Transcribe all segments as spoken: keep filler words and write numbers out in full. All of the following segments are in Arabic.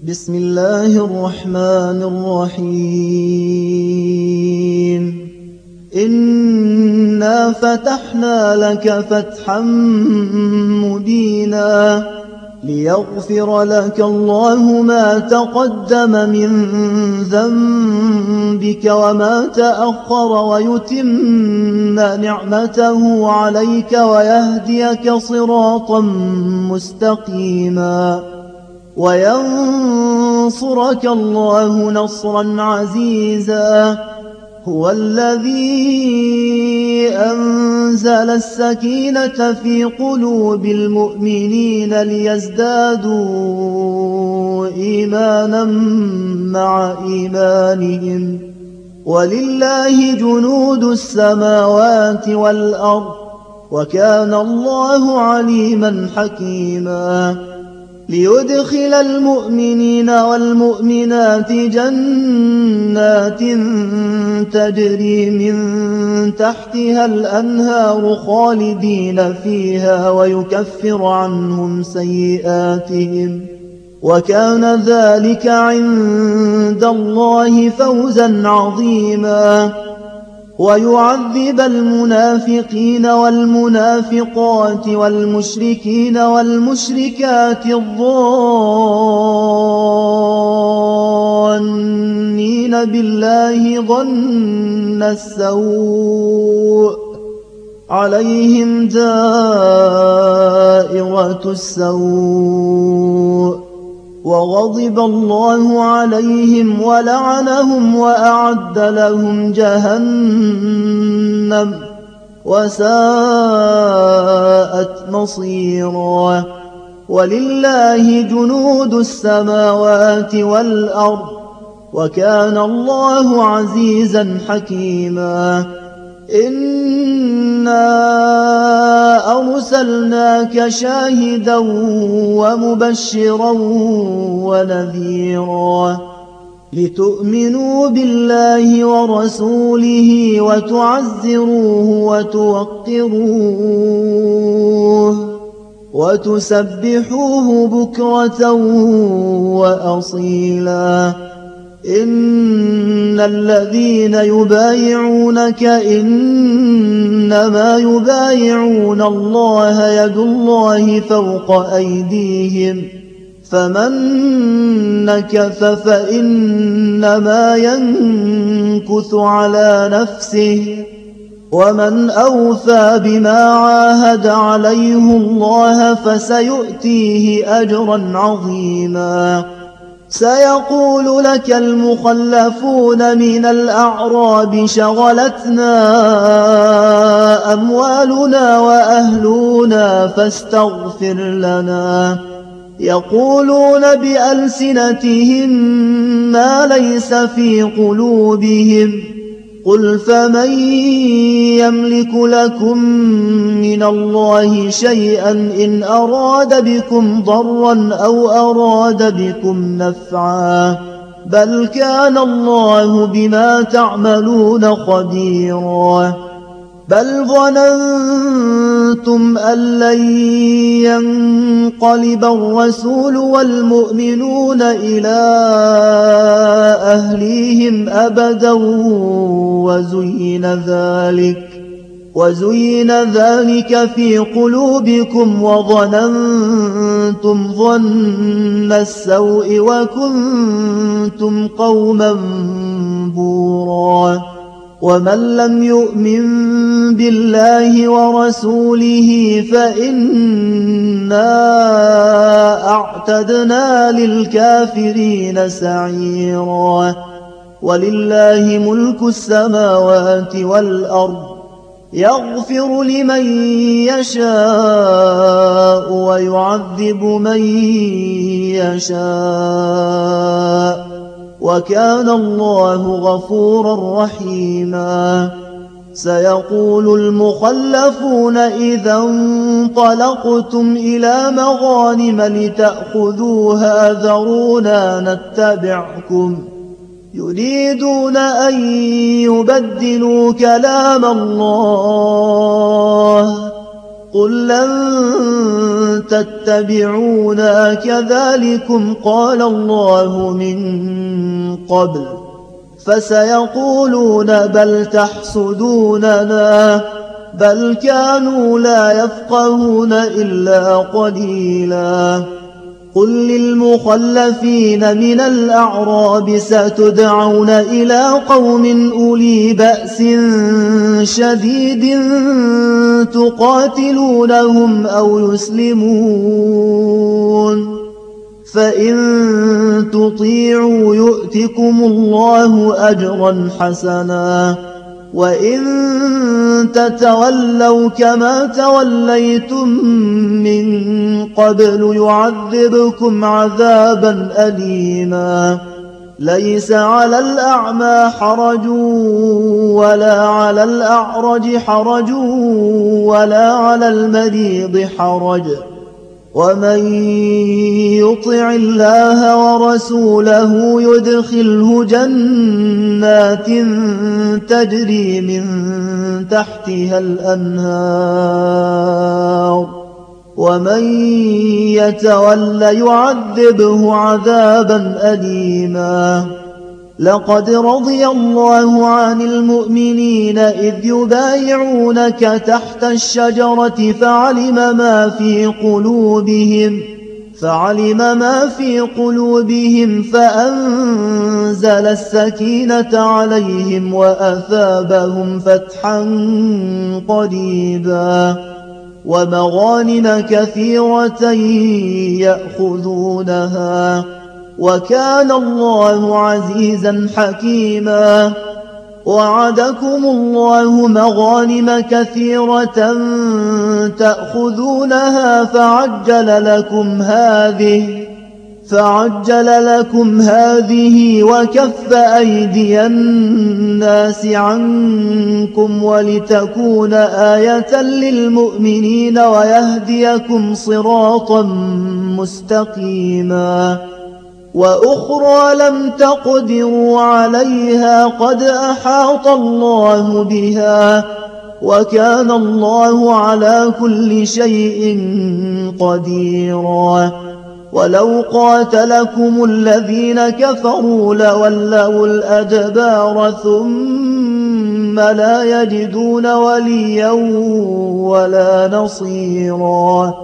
بسم الله الرحمن الرحيم إنا فتحنا لك فتحا مبينا ليغفر لك الله ما تقدم من ذنبك وما تأخر ويتم نعمته عليك ويهديك صراطا مستقيما وينصرك الله نصرا عزيزا هو الذي أنزل السكينة في قلوب المؤمنين ليزدادوا إيمانا مع إيمانهم ولله جنود السماوات والأرض وكان الله عليما حكيما ليدخل المؤمنين والمؤمنات جنات تجري من تحتها الأنهار خالدين فيها ويكفر عنهم سيئاتهم وكان ذلك عند الله فوزا عظيما ويعذب المنافقين والمنافقات والمشركين والمشركات الظانين بالله ظن السوء عليهم دائرة السوء وغضب الله عليهم ولعنهم وأعد لهم جهنم وساءت مصيرا ولله جنود السماوات والأرض وكان الله عزيزا حكيما إنا أرسلناك شاهدا ومبشرا ونذيرا لتؤمنوا بالله ورسوله وتعزروه وتوقروه وتسبحوه بكرة وأصيلا إن الذين يبايعونك إنما يبايعون الله يد الله فوق أيديهم فمن نكث فإنما ينكث على نفسه ومن أوفى بما عاهد عليه الله فسيؤتيه أجرا عظيما سيقول لك المخلفون من الأعراب شغلتنا أموالنا وأهلنا فاستغفر لنا يقولون بألسنتهم ما ليس في قلوبهم قل فمن يملك لكم من الله شيئا إن أراد بكم ضرا أو أراد بكم نفعا بل كان الله بما تعملون خبيرا بل ظننتم أن لن ينقلب الرسول والمؤمنون إلى أهليهم أبدا وزين ذلك وزين ذلك في قلوبكم وظننتم ظن السوء وكنتم قوما بورا ومن لم يؤمن بالله ورسوله فإنا أعتدنا للكافرين سعيرا ولله ملك السماوات والأرض يغفر لمن يشاء ويعذب من يشاء وكان الله غفورا رحيما سيقول المخلفون إذا انطلقتم إلى مغانم لتأخذوها ذرونا نتبعكم يريدون أن يبدلوا كلام الله قل لن تتبعونا كذلكم قال الله من قبل فسيقولون بل تحسدوننا بل كانوا لا يفقهون إلا قليلا قل للمخلفين من الأعراب ستدعون إلى قوم أولي بأس شديد تقاتلونهم أو يسلمون فإن تطيعوا يؤتكم الله أجرا حسنا وإن تتولوا كما توليتم من قبل يعذبكم عذابا أليما ليس على الأعمى حرج ولا على الأعرج حرج ولا على المريض حرج ومن يطع الله ورسوله يدخله جنات تجري من تحتها الأنهار ومن يتول يعذبه عذابا أليما لقد رضي الله عن المؤمنين إذ يبايعونك تحت الشجرة فعلم ما في قلوبهم فعلم ما في قلوبهم فأنزل السكينة عليهم وأثابهم فتحا قريبا ومغانم كثيرة يأخذونها وكان الله عزيزا حكيما وعدكم الله مغانم كثيرة تأخذونها فعجل لكم هذه فعجل لكم هذه وكف أيدي الناس عنكم ولتكون آية للمؤمنين ويهديكم صراطا مستقيما وأخرى لم تقدروا عليها قد أحاط الله بها وكان الله على كل شيء قديرا ولو قاتلكم الذين كفروا لولوا الأدبار ثم لا يجدون وليا ولا نصيرا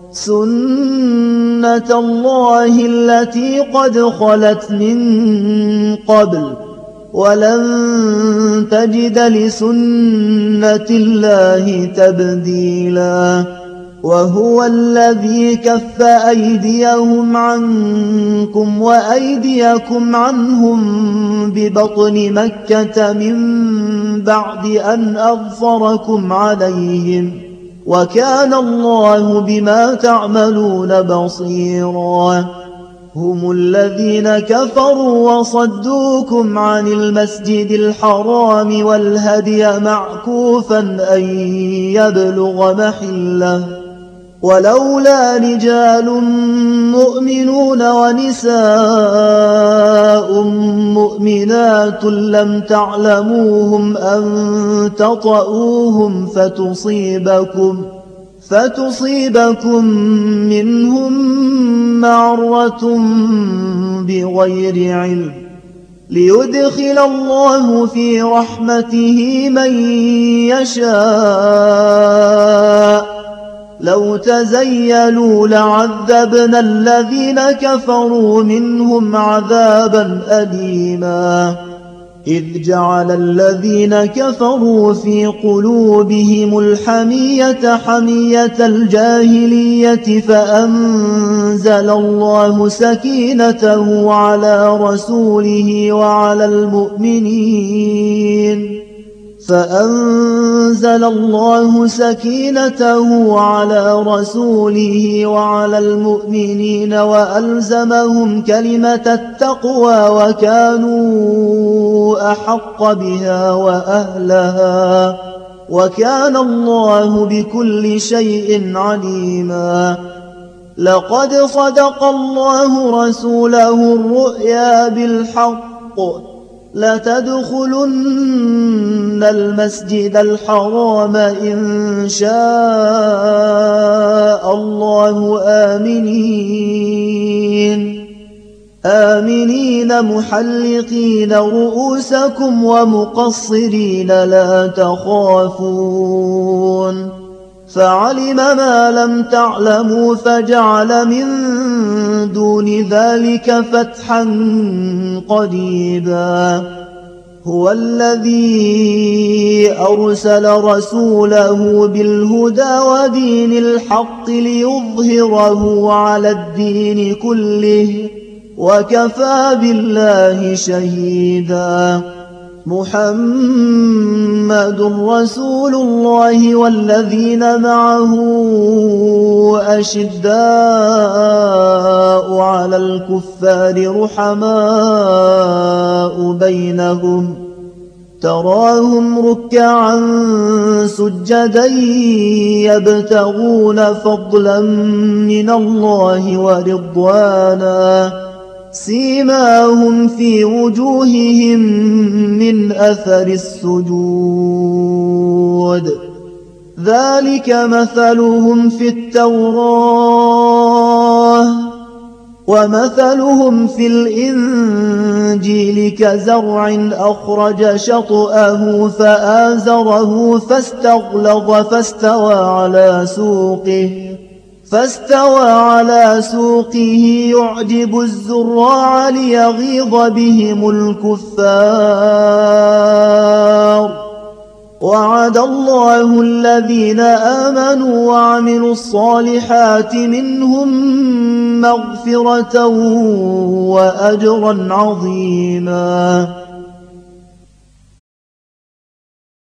سنة الله التي قد خلت من قبل ولن تجد لسنة الله تبديلا وهو الذي كف أيديهم عنكم وأيديكم عنهم ببطن مكة من بعد أن أظفركم عليهم وكان الله بما تعملون بصيرا هم الذين كفروا وصدوكم عن المسجد الحرام والهدي معكوفا أن يبلغ محله ولولا رجال مؤمنون ونساء مؤمنات لم تعلموهم أن تطؤوهم فتصيبكم فتصيبكم منهم معرة بغير علم ليدخل الله في رحمته من يشاء لو تزيلوا لعذبنا الذين كفروا منهم عذابا أليما إذ جعل الذين كفروا في قلوبهم الحمية حمية الجاهلية فأنزل الله سكينته على رسوله وعلى المؤمنين فأنزل الله سكينته على رسوله وعلى المؤمنين وألزمهم كلمة التقوى وكانوا أحق بها وأهلها وكان الله بكل شيء عليما لقد صدق الله رسوله الرؤيا بالحق لتدخلن المسجد الحرام إن شاء الله آمنين آمنين محلقين رؤوسكم ومقصرين لا تخافون فعلم ما لم تعلموا فجعل من دون ذلك فتحا قريبا هو الذي أرسل رسوله بالهدى ودين الحق ليظهره على الدين كله وكفى بالله شهيدا محمد رسول الله والذين معه أشداء على الكفار رحماء بينهم تراهم ركعا سجدا يبتغون فضلا من الله ورضوانا سيماهم في وجوههم من أثر السجود ذلك مثلهم في التوراة ومثلهم في الإنجيل كزرع أخرج شطأه فآزره فاستغلظ فاستوى على سوقه فاستوى على سوقه يعجب الزراع ليغيظ بهم الكفار وعد الله الذين آمنوا وعملوا الصالحات منهم مغفرة وأجرا عظيما